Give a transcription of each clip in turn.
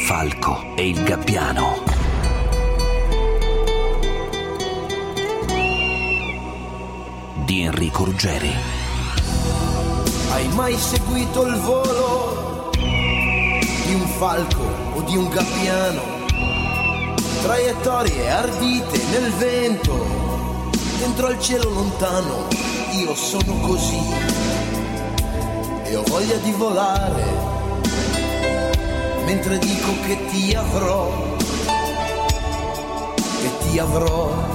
falco e il gabbiano. Di Enrico Ruggeri. Hai mai seguito il volo di un falco o di un gabbiano? Traiettorie ardite nel vento, dentro al cielo lontano. Io sono così e ho voglia di volare, mentre dico che ti avrò, che ti avrò.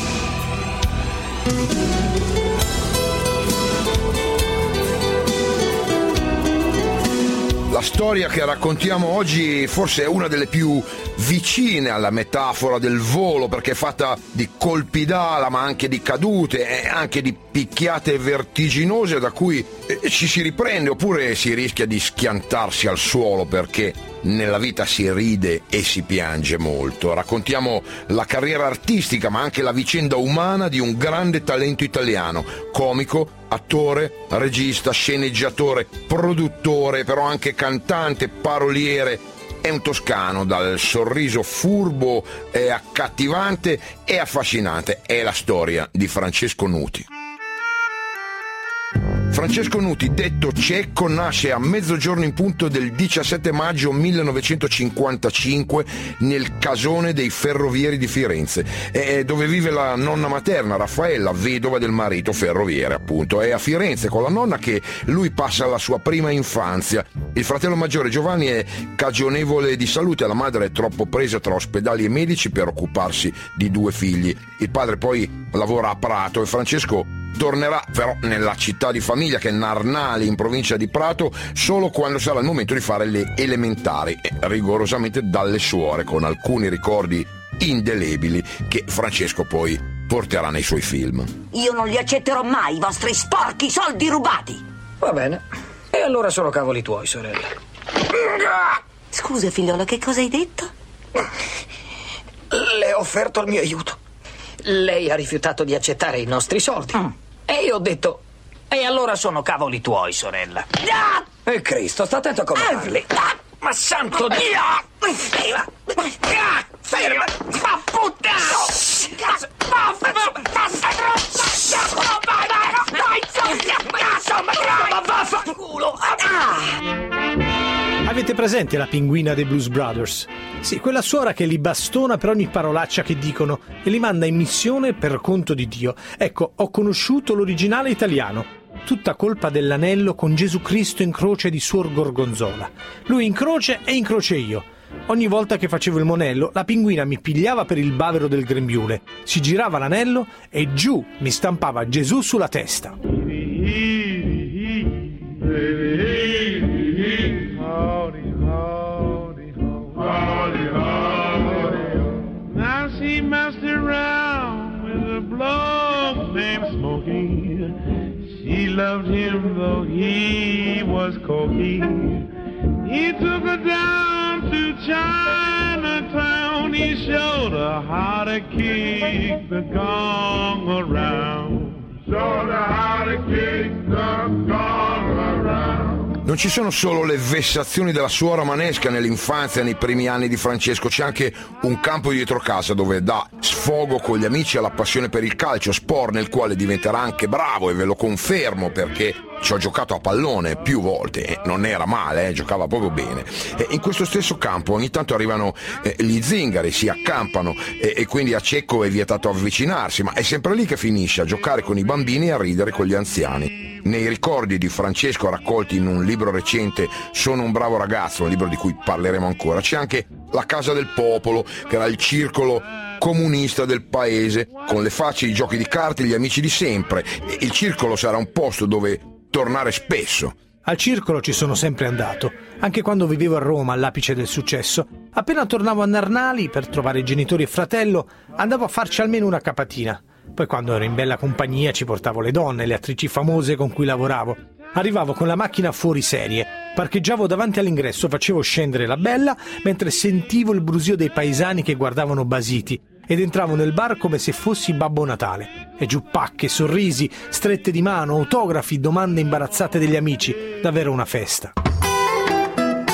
La storia che raccontiamo oggi forse è una delle più vicine alla metafora del volo, perché è fatta di colpi d'ala, ma anche di cadute e anche di picchiate vertiginose da cui ci si riprende oppure si rischia di schiantarsi al suolo, perché nella vita si ride e si piange molto. Raccontiamo la carriera artistica ma anche la vicenda umana di un grande talento italiano, comico, attore, regista, sceneggiatore, produttore, però anche cantante, paroliere. È un toscano dal sorriso furbo e accattivante e affascinante. È la storia di Francesco Nuti. Francesco Nuti, detto Cecco, nasce a mezzogiorno in punto del 17 maggio 1955 nel casone dei ferrovieri di Firenze, dove vive la nonna materna Raffaella, vedova del marito ferroviere appunto. È a Firenze con la nonna che lui passa la sua prima infanzia. Il fratello maggiore Giovanni è cagionevole di salute, la madre è troppo presa tra ospedali e medici per occuparsi di 2 figli. Il padre poi lavora a Prato e Francesco tornerà però nella città di famiglia, che è Narnali, in provincia di Prato, solo quando sarà il momento di fare le elementari, rigorosamente dalle suore, con alcuni ricordi indelebili che Francesco poi porterà nei suoi film. Io non li accetterò mai, i vostri sporchi soldi rubati. Va bene, e allora sono cavoli tuoi, sorella. Scusa, figliolo, che cosa hai detto? Le ho offerto il mio aiuto. Lei ha rifiutato di accettare i nostri soldi. E io ho detto, e allora sono cavoli tuoi, sorella. E Cristo, sta attento a come parli. Ma santo Dio! Ferma! Ma puttana! Avete presente la pinguina dei Blues Brothers? Sì, quella suora che li bastona per ogni parolaccia che dicono e li manda in missione per conto di Dio. Ecco, ho conosciuto l'originale italiano. Tutta colpa dell'anello con Gesù Cristo in croce di Suor Gorgonzola. Lui in croce e in croce io. Ogni volta che facevo il monello, la pinguina mi pigliava per il bavero del grembiule, si girava l'anello e giù mi stampava Gesù sulla testa. Now she messed around with a bloke named Smokey. She loved him though he was cocky. He took her down to Chinatown. He showed her how to kick the gong around. Showed her how to kick the gong around. Non ci sono solo le vessazioni della suora manesca nell'infanzia, nei primi anni di Francesco, c'è anche un campo dietro casa dove dà sfogo con gli amici alla passione per il calcio, sport nel quale diventerà anche bravo, e ve lo confermo perché ci ho giocato a pallone più volte e non era male, giocava proprio bene. E in questo stesso campo ogni tanto arrivano gli zingari, si accampano e quindi a Cecco è vietato avvicinarsi, ma è sempre lì che finisce, a giocare con i bambini e a ridere con gli anziani. Nei ricordi di Francesco raccolti in un libro recente, Sono un bravo ragazzo, un libro di cui parleremo ancora, c'è anche la Casa del Popolo, che era il circolo comunista del paese, con le facce, i giochi di carte, gli amici di sempre. Il circolo sarà un posto dove tornare spesso. Al circolo ci sono sempre andato, anche quando vivevo a Roma all'apice del successo. Appena tornavo a Narnali per trovare genitori e fratello, andavo a farci almeno una capatina. Poi quando ero in bella compagnia ci portavo le donne, le attrici famose con cui lavoravo. Arrivavo con la macchina fuori serie, parcheggiavo davanti all'ingresso, facevo scendere la bella mentre sentivo il brusio dei paesani che guardavano basiti, ed entravo nel bar come se fossi Babbo Natale. E giù pacche, sorrisi, strette di mano, autografi, domande imbarazzate degli amici. Davvero una festa.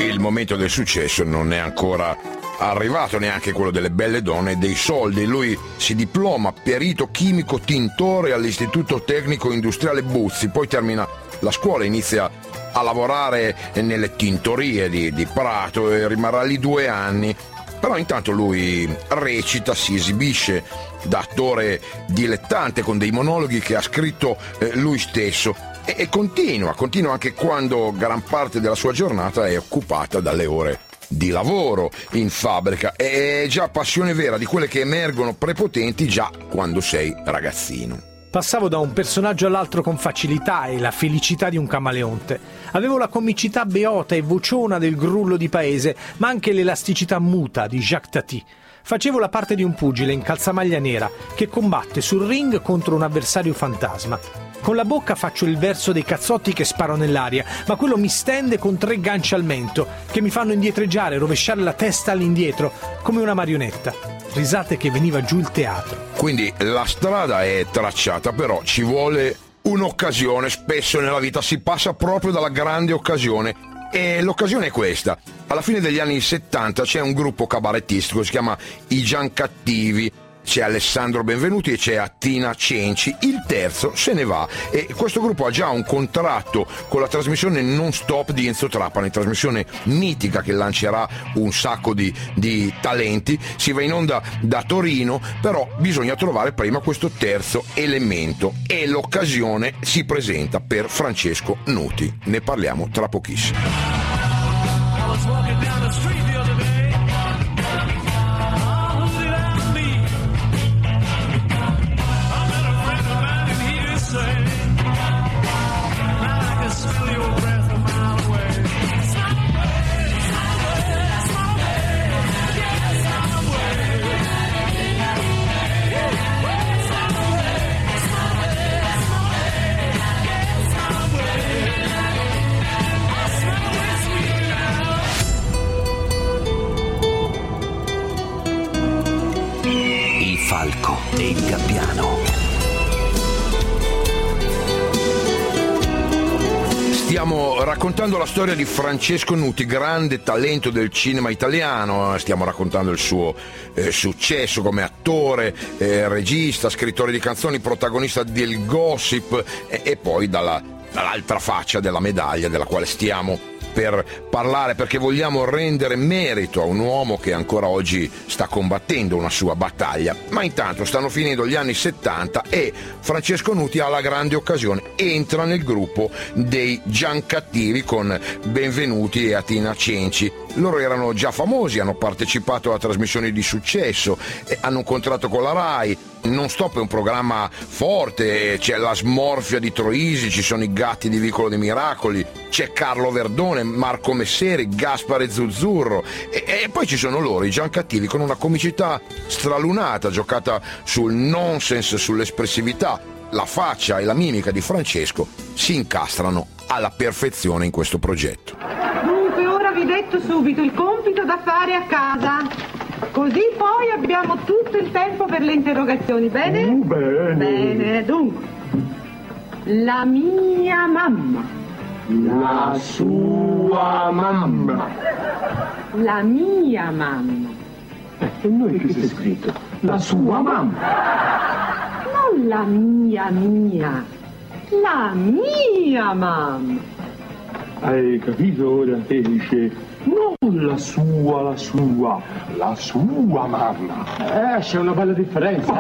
Il momento del successo non è ancora arrivato, neanche quello delle belle donne e dei soldi. Lui si diploma perito chimico tintore all'Istituto Tecnico Industriale Buzzi, poi termina la scuola, inizia a lavorare nelle tintorie di Prato e rimarrà lì 2 anni. Però intanto lui recita, si esibisce da attore dilettante con dei monologhi che ha scritto lui stesso e continua anche quando gran parte della sua giornata è occupata dalle ore di lavoro in fabbrica. È già passione vera, di quelle che emergono prepotenti già quando sei ragazzino. Passavo da un personaggio all'altro con facilità e la felicità di un camaleonte. Avevo la comicità beota e vociona del grullo di paese, ma anche l'elasticità muta di Jacques Tati. Facevo la parte di un pugile in calzamaglia nera che combatte sul ring contro un avversario fantasma. Con la bocca faccio il verso dei cazzotti che sparo nell'aria, ma quello mi stende con 3 ganci al mento che mi fanno indietreggiare, rovesciare la testa all'indietro come una marionetta. Risate che veniva giù il teatro. Quindi la strada è tracciata, però ci vuole un'occasione. Spesso nella vita si passa proprio dalla grande occasione, e l'occasione è questa. Alla fine degli anni 70 c'è un gruppo cabarettistico, si chiama I Giancattivi. C'è Alessandro Benvenuti e c'è Atina Cenci. Il terzo se ne va e questo gruppo ha già un contratto con la trasmissione Non Stop di Enzo Trapani, trasmissione mitica che lancerà un sacco di talenti. Si va in onda da Torino, però bisogna trovare prima questo terzo elemento e l'occasione si presenta per Francesco Nuti. Ne parliamo tra pochissimo. Falco e il Gabbiano. Stiamo raccontando la storia di Francesco Nuti, grande talento del cinema italiano. Stiamo raccontando il suo successo come attore, regista, scrittore di canzoni, protagonista del gossip e poi dall'altra faccia della medaglia della quale stiamo per parlare, perché vogliamo rendere merito a un uomo che ancora oggi sta combattendo una sua battaglia. Ma intanto stanno finendo gli anni 70 e Francesco Nuti ha la grande occasione, entra nel gruppo dei Giancattivi con Benvenuti e Atina Cenci. Loro erano già famosi, hanno partecipato a trasmissioni di successo, hanno un contratto con la Rai. Non Stop è un programma forte, c'è la smorfia di Troisi, ci sono i Gatti di Vicolo dei Miracoli, c'è Carlo Verdone, Marco Messeri, Gaspare Zuzzurro e poi ci sono loro, i Giancattivi, con una comicità stralunata, giocata sul nonsense, sull'espressività. La faccia e la mimica di Francesco si incastrano alla perfezione in questo progetto. Dunque ora vi detto subito il compito da fare a casa. Così poi abbiamo tutto il tempo per le interrogazioni, bene? Bene. Bene, dunque. La mia mamma. La sua mamma. La mia mamma. E noi che c'è scritto? La sua mamma. Non la mia. La mia mamma. Hai capito ora che dice? Non la sua mamma. C'è una bella differenza.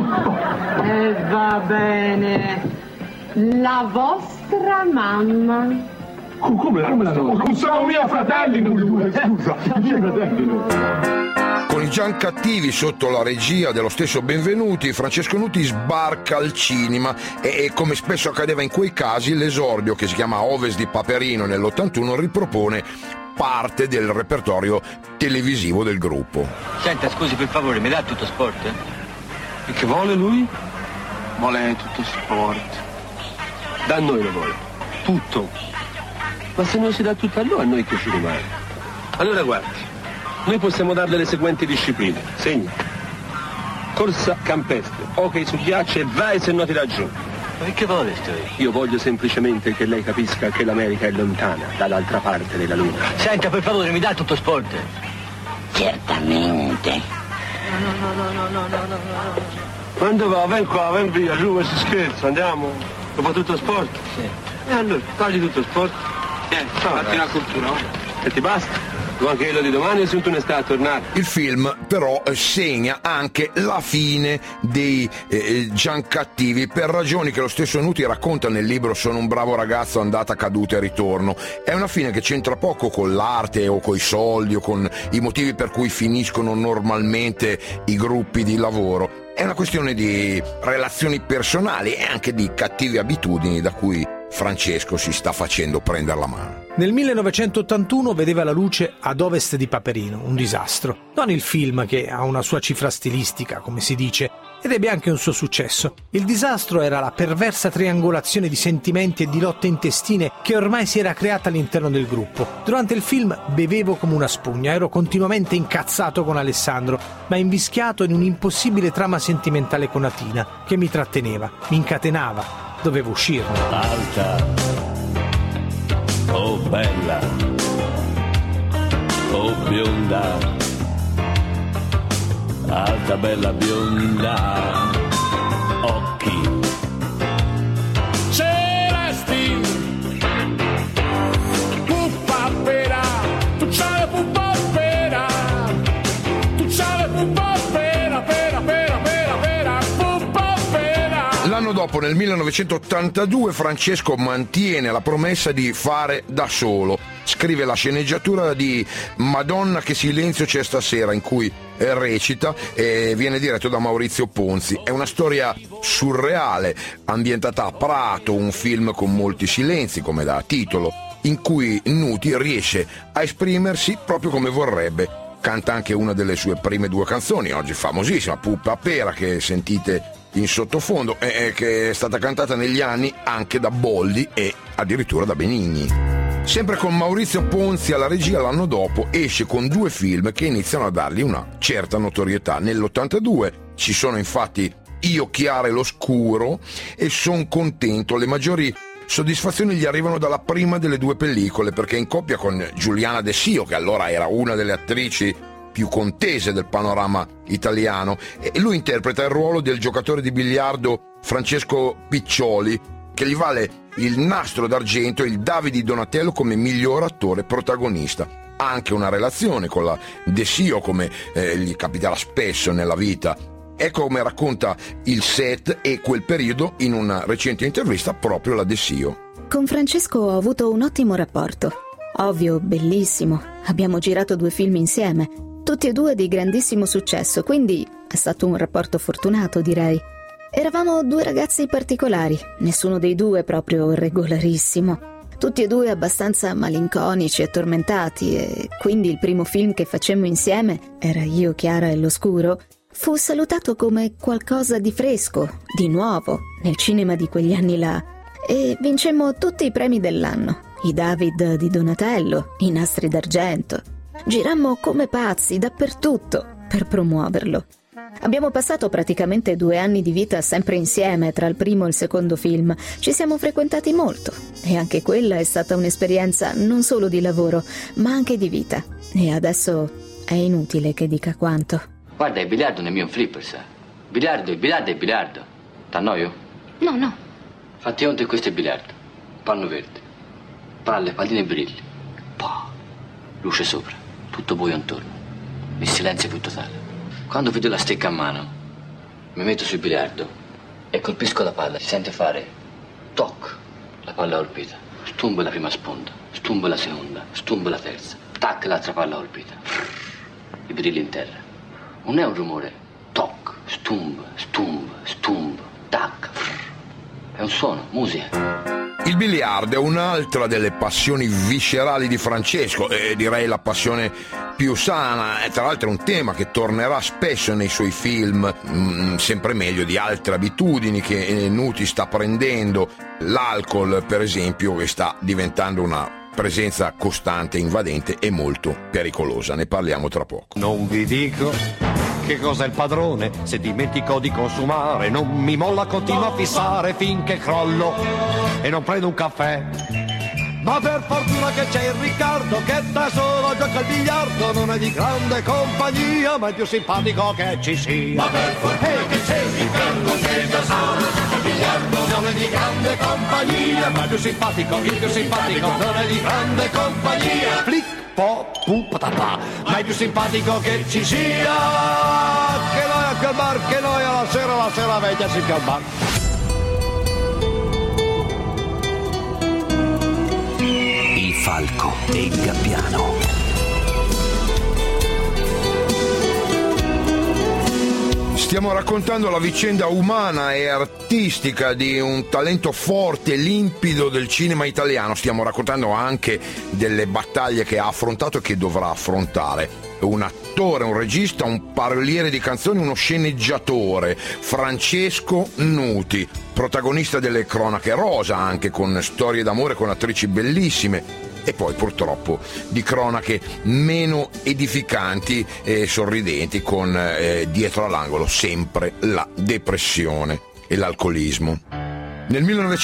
Va bene. La vostra mamma. Come la nostra? Sono miei fratelli, noi due, scusa. Miei fratelli noi. Con i Giancattivi sotto la regia dello stesso Benvenuti, Francesco Nuti sbarca al cinema e come spesso accadeva in quei casi, l'esordio, che si chiama Ovest di Paperino nell'81, ripropone parte del repertorio televisivo del gruppo. Senta, scusi, per favore, mi dà tutto sport? E che vuole lui? Vuole tutto sport. Da noi lo vuole. Tutto. Ma se non si dà tutto a noi che ci rimane? Allora guardi, noi possiamo darle le seguenti discipline. Segna. Corsa campestre, hockey su ghiaccio e vai se no ti raggiungo. Ma che vuole io? Io voglio semplicemente che lei capisca che l'America è lontana, dall'altra parte della luna. Senta, per favore, mi dà tutto sport? Certamente. No. Quando va? Ven qua, ven via, giù, si scherza, andiamo. Dopo tutto sport? Sì. E allora, togli tutto sport. Fatti una cultura, e ti basta. Anche quello di domani è sempre un'estate a tornare. Il film però segna anche la fine dei Giancattivi per ragioni che lo stesso Nuti racconta nel libro Sono un bravo ragazzo, andata, caduta e ritorno. È una fine che c'entra poco con l'arte o coi soldi o con i motivi per cui finiscono normalmente i gruppi di lavoro. È una questione di relazioni personali e anche di cattive abitudini da cui Francesco si sta facendo prendere la mano. Nel 1981 vedeva la luce Ad ovest di Paperino, un disastro. Non il film, che ha una sua cifra stilistica, come si dice, ed ebbe anche un suo successo. Il disastro era la perversa triangolazione di sentimenti e di lotte intestine che ormai si era creata all'interno del gruppo. Durante il film bevevo come una spugna, ero continuamente incazzato con Alessandro, ma invischiato in un'impossibile trama sentimentale con Atina, che mi tratteneva, mi incatenava, dovevo uscirne. Alta, oh bella, oh bionda, alta, bella, bionda, occhi celesti, puppa pera, tu c'hai la puppa pera, tu c'hai la puppa pera, pera, pera, pera, pera, puppa pera. L'anno dopo, nel 1982, Francesco mantiene la promessa di fare da solo. Scrive la sceneggiatura di Madonna che silenzio c'è stasera, in cui recita, e viene diretto da Maurizio Ponzi. È una storia surreale, ambientata a Prato, un film con molti silenzi, come da titolo, in cui Nuti riesce a esprimersi proprio come vorrebbe. Canta anche una delle sue prime due canzoni, oggi famosissima, Puppa Pera, che sentite in sottofondo, che è stata cantata negli anni anche da Boldi e addirittura da Benigni. Sempre con Maurizio Ponzi alla regia, l'anno dopo esce con due film che iniziano a dargli una certa notorietà. Nell'82 ci sono infatti Io, Chiara e l'Oscuro e Son contento. Le maggiori soddisfazioni gli arrivano dalla prima delle due pellicole, perché in coppia con Giuliana De Sio, che allora era una delle attrici più contese del panorama italiano, e lui interpreta il ruolo del giocatore di biliardo Francesco Piccioli, che gli vale il Nastro d'Argento e il Davide di Donatello come miglior attore protagonista. Ha anche una relazione con la De Sio, come gli capiterà spesso nella vita. Ecco come racconta il set e quel periodo in una recente intervista proprio la De Sio. Con Francesco ho avuto un ottimo rapporto. Ovvio, bellissimo. Abbiamo girato 2 film insieme, tutti e 2 di grandissimo successo, quindi è stato un rapporto fortunato, direi. Eravamo 2 ragazzi particolari, nessuno dei 2 proprio regolarissimo. Tutti e 2 abbastanza malinconici e tormentati, e quindi il primo film che facemmo insieme, era Io, Chiara e l'Oscuro, fu salutato come qualcosa di fresco, di nuovo, nel cinema di quegli anni là. E vincemmo tutti i premi dell'anno, i David di Donatello, i Nastri d'Argento. Girammo come pazzi dappertutto per promuoverlo. Abbiamo passato praticamente 2 anni di vita sempre insieme tra il primo e il secondo film. Ci siamo frequentati molto e anche quella è stata un'esperienza non solo di lavoro, ma anche di vita. E adesso è inutile che dica quanto. Guarda, il biliardo nel mio flipper, sa. Biliardo è biliardo. T'annoio? No. Fatti conto che questo è biliardo. Panno verde. Palle, palline e brilli. Pah. Luce sopra. Tutto buio intorno. Il silenzio più totale. Quando vedo la stecca a mano, mi metto sul biliardo e colpisco la palla. Si sente fare toc, la palla colpita. Stumbo la prima sponda, stumbo la seconda, stumbo la terza. Tac, l'altra palla colpita. I brilli in terra. Non è un rumore. Toc, stumbo, tac. È un suono, musica. Il biliardo è un'altra delle passioni viscerali di Francesco, e direi la passione più sana. Tra l'altro è un tema che tornerà spesso nei suoi film, sempre meglio di altre abitudini che Nuti sta prendendo. L'alcol, per esempio, che sta diventando una presenza costante, invadente e molto pericolosa. Ne parliamo tra poco. Non vi dico che cos'è il padrone? Se dimentico di consumare, non mi molla, continua a fissare finché crollo e non prendo un caffè. Ma per fortuna che c'è il Riccardo che da solo gioca al biliardo, non è di grande compagnia, ma è più simpatico che ci sia. Ma per fortuna che c'è il Riccardo che da solo gioca al biliardo, non è di grande compagnia, ma è più simpatico, il più simpatico, non è di grande compagnia. Flick, po, pu, patapà, ma è più simpatico che ci sia. Che noi a quel bar, che noi alla sera veglia si al bar. Falco e il Gabbiano. Stiamo raccontando la vicenda umana e artistica di un talento forte e limpido del cinema italiano. Stiamo raccontando anche delle battaglie che ha affrontato e che dovrà affrontare. Un attore, un regista, un paroliere di canzoni, uno sceneggiatore, Francesco Nuti, protagonista delle cronache rosa, anche con storie d'amore con attrici bellissime. E poi purtroppo di cronache meno edificanti e sorridenti, con dietro all'angolo sempre la depressione e l'alcolismo. Nel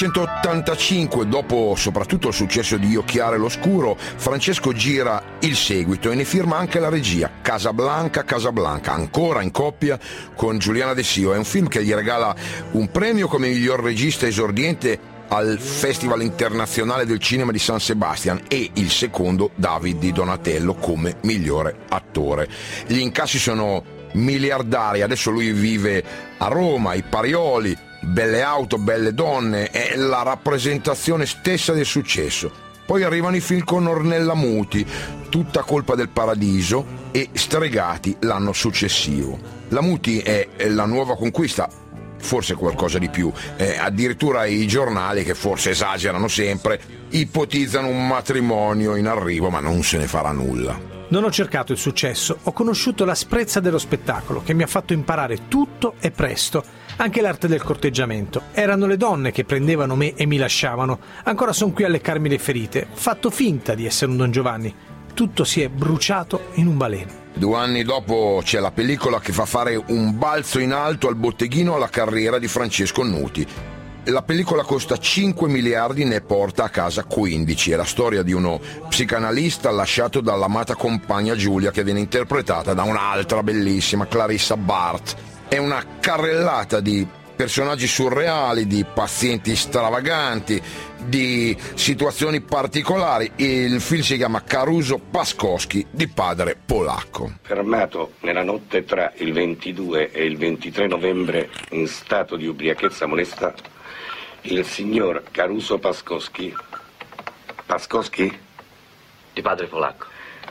1985, dopo soprattutto il successo di Io Chiaro e l'Oscuro, Francesco gira il seguito e ne firma anche la regia, Casablanca, ancora in coppia con Giuliana De Sio. È un film che gli regala un premio come miglior regista esordiente al Festival Internazionale del Cinema di San Sebastian e il secondo David di Donatello come migliore attore. Gli incassi sono miliardari, adesso lui vive a Roma, i Parioli, belle auto, belle donne, è la rappresentazione stessa del successo. Poi arrivano i film con Ornella Muti, Tutta colpa del paradiso e Stregati l'anno successivo. La Muti è la nuova conquista, forse qualcosa di più, addirittura i giornali, che forse esagerano sempre, ipotizzano un matrimonio in arrivo, ma non se ne farà nulla. Non ho cercato il successo, ho conosciuto l'asprezza dello spettacolo che mi ha fatto imparare tutto e presto, anche l'arte del corteggiamento. Erano le donne che prendevano me e mi lasciavano. Ancora sono qui a leccarmi le ferite, fatto finta di essere un Don Giovanni. Tutto si è bruciato in un baleno. 2 anni dopo c'è la pellicola che fa fare un balzo in alto al botteghino alla carriera di Francesco Nuti. La pellicola costa 5 miliardi, ne porta a casa 15. È la storia di uno psicanalista lasciato dall'amata compagna Giulia, che viene interpretata da un'altra bellissima, Clarissa Bart. È una carrellata di personaggi surreali, di pazienti stravaganti, di situazioni particolari. Il film si chiama Caruso Pascoschi di padre polacco. Fermato nella notte tra il 22 e il 23 novembre in stato di ubriachezza molesta il signor Caruso Pascoschi. Pascoschi? Di padre polacco.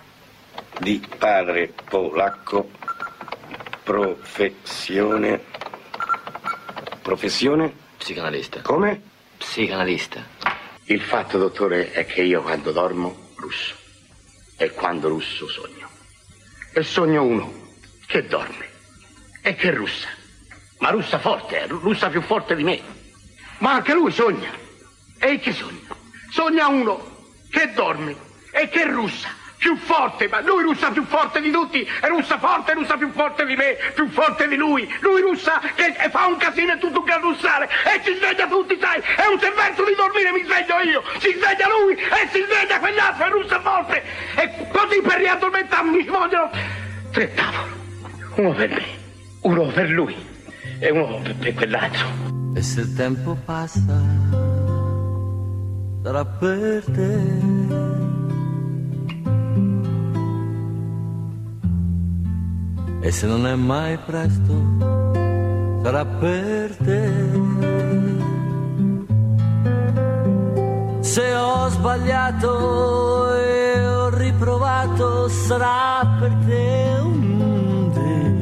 Di padre polacco. Professione? Psicanalista. Come? Psicanalista. Il fatto, dottore, è che io quando dormo russo e quando russo sogno. E sogno uno che dorme e che russa. Ma russa forte, russa più forte di me. Ma anche lui sogna. E che sogna? Sogna uno che dorme e che russa più forte, ma lui russa più forte di tutti, e russa forte, russa più forte di me, più forte di lui russa che fa un casino e tutto che a russare, e ci sveglia tutti, sai, e non c'è verso di dormire, mi sveglio io, si sveglia lui e si sveglia quell'altro e russa forte, e così per riaddormentarmi mi vogliono 3 tavoli, uno per me, uno per lui e uno per quell'altro. E se il tempo passa sarà per te. E se non è mai presto, sarà per te. Se ho sbagliato e ho riprovato, sarà per te un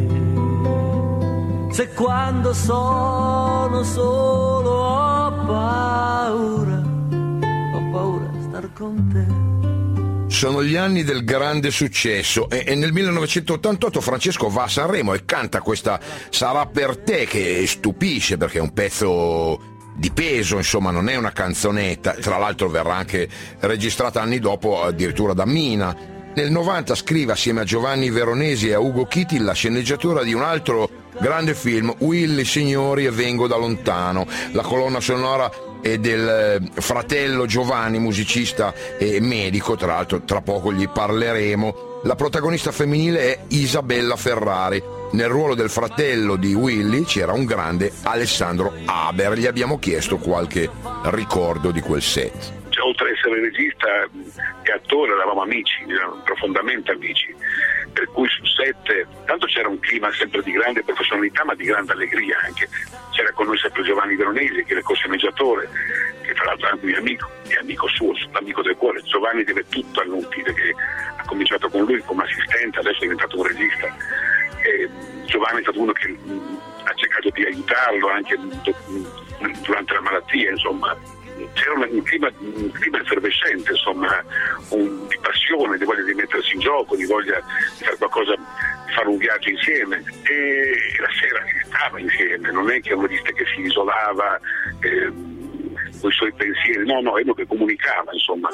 te. Se quando sono solo ho paura di star con te. Sono gli anni del grande successo e nel 1988 Francesco va a Sanremo e canta questa Sarà per te, che stupisce perché è un pezzo di peso, insomma non è una canzonetta, tra l'altro verrà anche registrata anni dopo addirittura da Mina. Nel 90 scrive assieme a Giovanni Veronesi e a Ugo Chiti la sceneggiatura di un altro grande film, Willy Signori e Vengo da lontano. La colonna sonora è del fratello Giovanni, musicista e medico, tra l'altro tra poco gli parleremo. La protagonista femminile è Isabella Ferrari. Nel ruolo del fratello di Willy c'era un grande Alessandro Haber. Gli abbiamo chiesto qualche ricordo di quel set. Oltre ad essere regista e attore eravamo amici, profondamente amici, per cui sul set tanto c'era un clima sempre di grande professionalità ma di grande allegria anche. C'era con noi sempre Giovanni Veronesi, che era il co-sceneggiatore, che tra l'altro è anche mio amico, è amico suo, l'amico del cuore. Giovanni deve tutto a Nuti, perché ha cominciato con lui come assistente, adesso è diventato un regista. E Giovanni è stato uno che ha cercato di aiutarlo anche durante la malattia, insomma. C'era un clima effervescente, insomma, di passione, di voglia di mettersi in gioco, di voglia di fare qualcosa, di fare un viaggio insieme, e la sera si stava insieme, non è che uno disse che si isolava con i suoi pensieri, no, è uno che comunicava, insomma.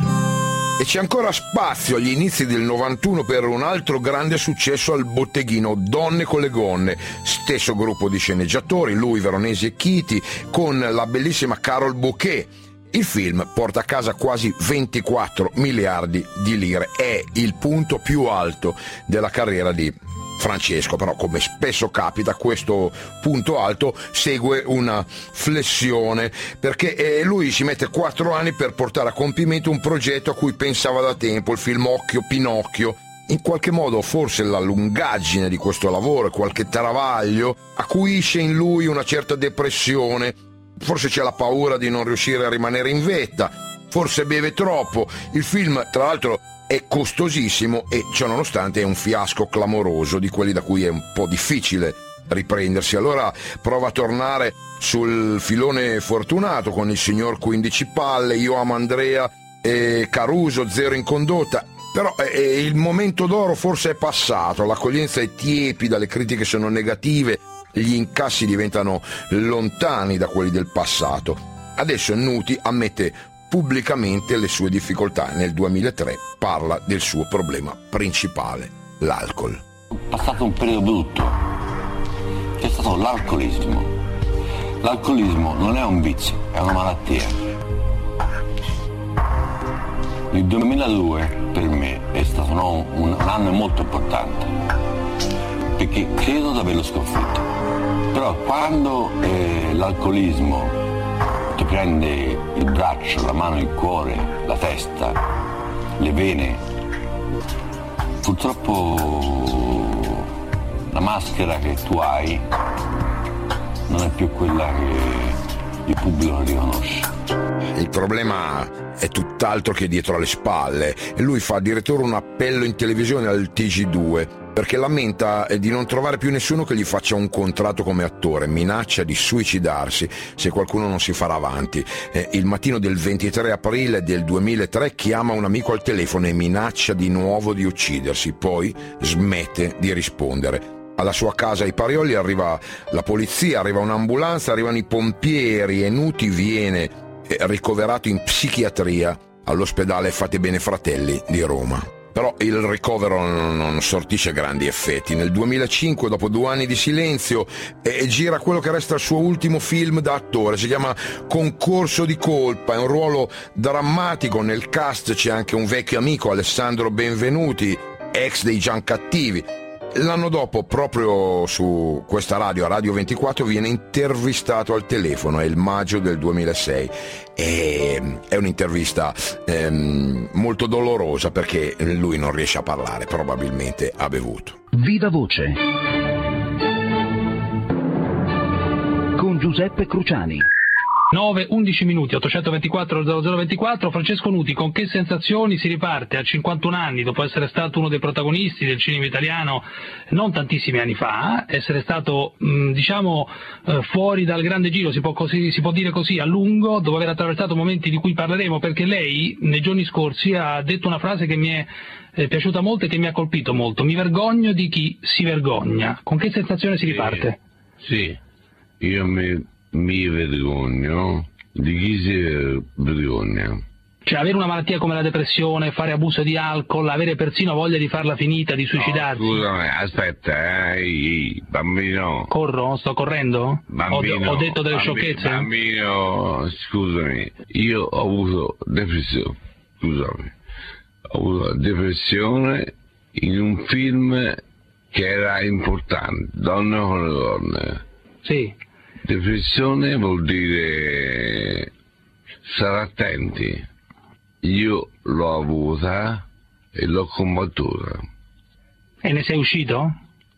E c'è ancora spazio agli inizi del 91 per un altro grande successo al botteghino, Donne con le gonne, stesso gruppo di sceneggiatori, lui, Veronesi e Chiti, con la bellissima Carol Bouquet. Il film porta a casa quasi 24 miliardi di lire, è il punto più alto della carriera di Francesco, però come spesso capita questo punto alto segue una flessione, perché lui ci mette 4 anni per portare a compimento un progetto a cui pensava da tempo, il film Occhio Pinocchio. In qualche modo forse la lungaggine di questo lavoro e qualche travaglio acuisce in lui una certa depressione, forse c'è la paura di non riuscire a rimanere in vetta, forse beve troppo. Il film tra l'altro è costosissimo e ciononostante è un fiasco clamoroso, di quelli da cui è un po' difficile riprendersi. Allora prova a tornare sul filone fortunato con Il signor 15 palle, Io amo Andrea, Caruso, Zero in condotta. Però il momento d'oro forse è passato, l'accoglienza è tiepida, le critiche sono negative, gli incassi diventano lontani da quelli del passato. Adesso Nuti ammette pubblicamente le sue difficoltà. Nel 2003 parla del suo problema principale, l'alcol. Ho passato un periodo brutto, c'è stato l'alcolismo. L'alcolismo non è un vizio, è una malattia. Il 2002 per me è stato un anno molto importante, perché credo di averlo sconfitto. Però quando l'alcolismo ti prende il braccio, la mano, il cuore, la testa, le vene, purtroppo la maschera che tu hai non è più quella che il pubblico riconosce. Il problema è tutt'altro che dietro alle spalle e lui fa addirittura un appello in televisione al TG2 perché lamenta di non trovare più nessuno che gli faccia un contratto come attore, minaccia di suicidarsi se qualcuno non si farà avanti. Il mattino del 23 aprile del 2003 chiama un amico al telefono e minaccia di nuovo di uccidersi, poi smette di rispondere. Alla sua casa ai Parioli arriva la polizia, arriva un'ambulanza, arrivano i pompieri e Nuti viene ricoverato in psichiatria all'ospedale Fate Bene Fratelli di Roma. Però il ricovero non sortisce grandi effetti. Nel 2005, dopo 2 anni di silenzio, gira quello che resta il suo ultimo film da attore, si chiama Concorso di colpa, è un ruolo drammatico, nel cast c'è anche un vecchio amico, Alessandro Benvenuti, ex dei Giancattivi. L'anno dopo, proprio su questa radio, a Radio 24, viene intervistato al telefono, è il maggio del 2006. È un'intervista molto dolorosa perché lui non riesce a parlare, probabilmente ha bevuto. Viva Voce con Giuseppe Cruciani. 9-11 minuti, 824-0024, Francesco Nuti, con che sensazioni si riparte a 51 anni dopo essere stato uno dei protagonisti del cinema italiano non tantissimi anni fa, essere stato fuori dal grande giro, si può dire così, a lungo, dopo aver attraversato momenti di cui parleremo, perché lei nei giorni scorsi ha detto una frase che mi è piaciuta molto e che mi ha colpito molto: mi vergogno di chi si vergogna. Con che sensazione si riparte? Sì, io mi vergogno di chi si vergogna, Cioè avere una malattia come la depressione, fare abuso di alcol, avere persino voglia di farla finita, di suicidarsi. No, scusami, aspetta, bambino. Corro? Sto correndo? Bambino, ho detto delle sciocchezze? Bambino, scusami, io ho avuto depressione, ho avuto depressione in un film che era importante, Donne con le donne. Sì. Depressione vuol dire stare attenti. Io l'ho avuta e l'ho combattuta. E ne sei uscito?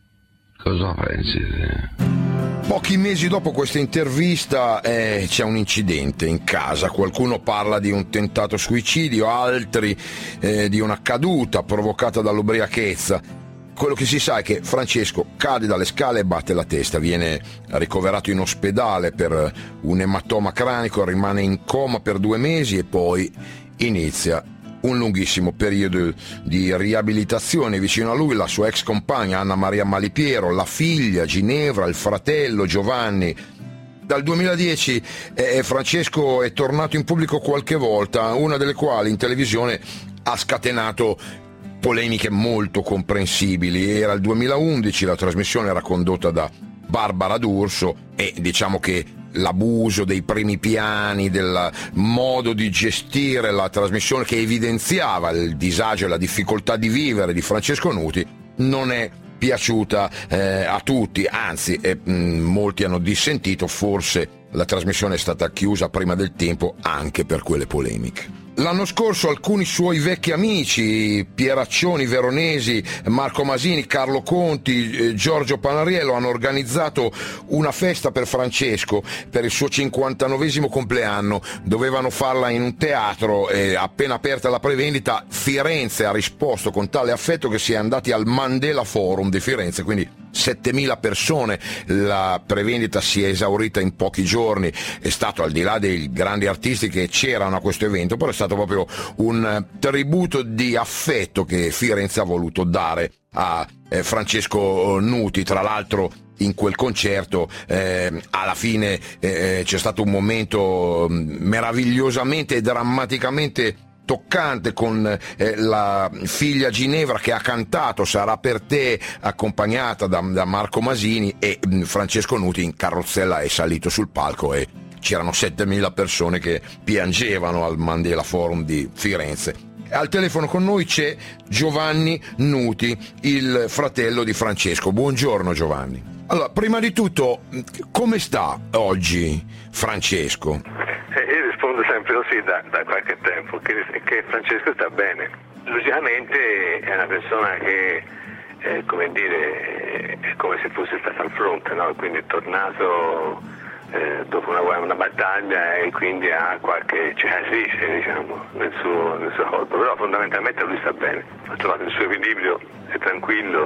Cosa pensi te? Pochi mesi dopo questa intervista c'è un incidente in casa, qualcuno parla di un tentato suicidio, altri di una caduta provocata dall'ubriachezza. Quello che si sa è che Francesco cade dalle scale e batte la testa, viene ricoverato in ospedale per un ematoma cranico, rimane in coma per 2 mesi e poi inizia un lunghissimo periodo di riabilitazione. Vicino a lui la sua ex compagna Anna Maria Malipiero, la figlia Ginevra, il fratello Giovanni. Dal 2010 Francesco è tornato in pubblico qualche volta, una delle quali in televisione ha scatenato polemiche molto comprensibili. Era il 2011, la trasmissione era condotta da Barbara D'Urso e diciamo che l'abuso dei primi piani, del modo di gestire la trasmissione che evidenziava il disagio e la difficoltà di vivere di Francesco Nuti non è piaciuta a tutti, anzi molti hanno dissentito, forse la trasmissione è stata chiusa prima del tempo anche per quelle polemiche. L'anno scorso alcuni suoi vecchi amici, Pieraccioni Veronesi, Marco Masini, Carlo Conti, Giorgio Panariello, hanno organizzato una festa per Francesco per il suo 59esimo compleanno. Dovevano farla in un teatro e appena aperta la prevendita Firenze ha risposto con tale affetto che si è andati al Mandela Forum di Firenze, quindi 7.000 persone, la prevendita si è esaurita in pochi giorni, è stato, al di là dei grandi artisti che c'erano a questo evento, però è stato proprio un tributo di affetto che Firenze ha voluto dare a Francesco Nuti. Tra l'altro in quel concerto alla fine c'è stato un momento meravigliosamente e drammaticamente toccante con la figlia Ginevra che ha cantato Sarà per te, accompagnata da Marco Masini, e Francesco Nuti in carrozzella è salito sul palco e c'erano 7.000 persone che piangevano al Mandela Forum di Firenze. Al telefono con noi c'è Giovanni Nuti, il fratello di Francesco. Buongiorno Giovanni. Allora, prima di tutto, come sta oggi Francesco? Io rispondo sempre così da qualche tempo, che Francesco sta bene. Logicamente è una persona che, come dire, è come se fosse stato al fronte, no? Quindi è tornato dopo una battaglia e quindi ha qualche cicatrice, diciamo, nel suo corpo, però fondamentalmente lui sta bene, ha trovato il suo equilibrio, è tranquillo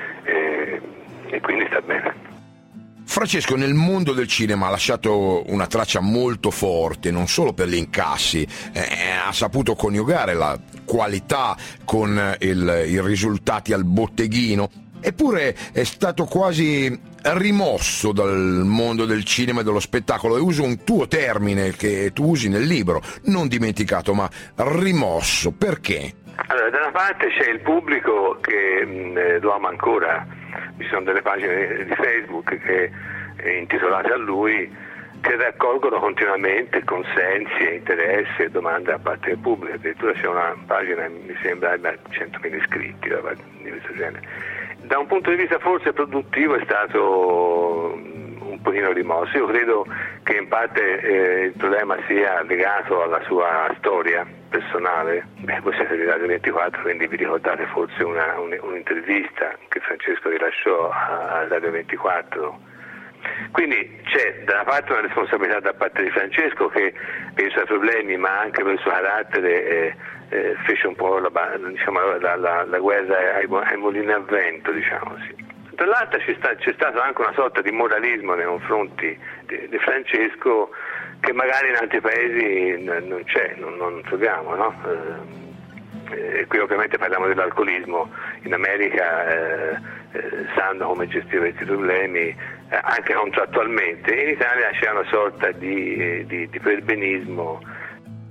e quindi sta bene. Francesco nel mondo del cinema ha lasciato una traccia molto forte, non solo per gli incassi, ha saputo coniugare la qualità con i risultati al botteghino, eppure è stato quasi rimosso dal mondo del cinema e dello spettacolo, e uso un tuo termine che tu usi nel libro, non dimenticato ma rimosso. Perché? Allora, da una parte c'è il pubblico che lo ama ancora, ci sono delle pagine di Facebook che intitolate a lui che raccolgono continuamente consensi e interessi e domande da parte del pubblico. Addirittura c'è una pagina, mi sembra, da 100.000 iscritti di questo genere. Da un punto di vista forse produttivo è stato un pochino rimosso. Io credo che in parte il problema sia legato alla sua storia personale. Voi siete di Radio 24, quindi vi ricordate forse un'intervista che Francesco rilasciò a Radio 24. Quindi c'è da una parte una responsabilità da parte di Francesco che per i suoi problemi ma anche per il suo carattere fece un po' la guerra ai mulini a vento, diciamo sì. Dall'altra c'è stato anche una sorta di moralismo nei confronti di Francesco che magari in altri paesi non c'è, non troviamo, no? Qui ovviamente parliamo dell'alcolismo, in America sanno come gestire questi problemi anche contrattualmente, in Italia c'è una sorta di perbenismo.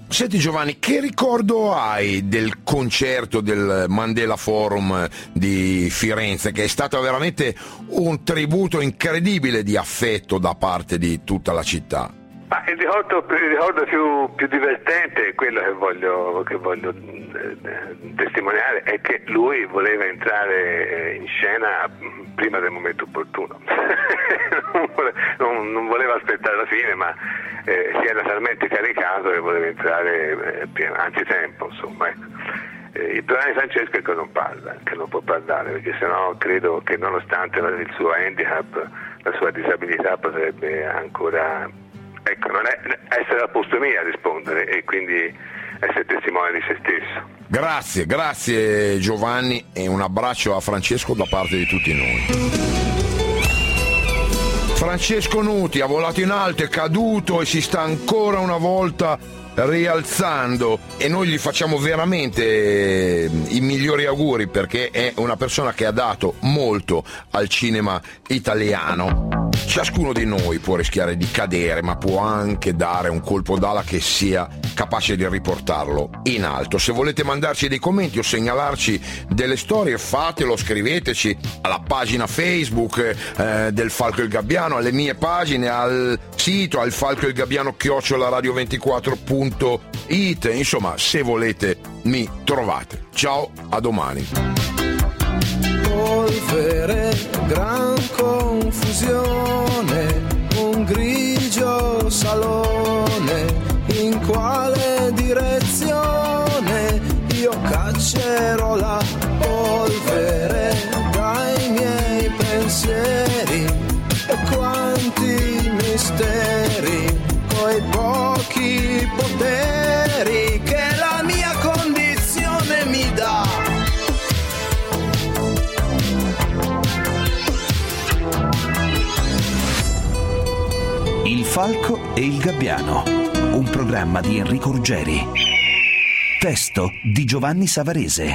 Senti Giovanni, che ricordo hai del concerto del Mandela Forum di Firenze, che è stato veramente un tributo incredibile di affetto da parte di tutta la città? Ma il ricordo più divertente, quello che voglio testimoniare, è che lui voleva entrare in scena prima del momento opportuno. non voleva aspettare la fine, ma si era talmente caricato che voleva entrare anzitempo, insomma. Il problema di Francesco è che non parla, che non può parlare, perché sennò credo che nonostante il suo handicap, la sua disabilità, potrebbe ancora non è essere al posto mio a rispondere e quindi essere testimone di se stesso. Grazie Giovanni, e un abbraccio a Francesco da parte di tutti noi. Francesco Nuti ha volato in alto, è caduto e si sta ancora una volta rialzando, e noi gli facciamo veramente i migliori auguri, perché è una persona che ha dato molto al cinema italiano. Ciascuno di noi può rischiare di cadere, ma può anche dare un colpo d'ala che sia capace di riportarlo in alto. Se volete mandarci dei commenti o segnalarci delle storie, fatelo, scriveteci alla pagina Facebook del Falco il Gabbiano, alle mie pagine, al sito, al Falco il Gabbiano @radio24.it. Insomma, se volete mi trovate. Ciao, a domani. Polvere, gran confusione, un grigio salone, in quale direzione io caccerò la polvere dai miei pensieri, e quanti misteri, coi pochi poteri che la mia condizione mi dà. Il Falco e il Gabbiano, un programma di Enrico Ruggeri. Testo di Giovanni Savarese.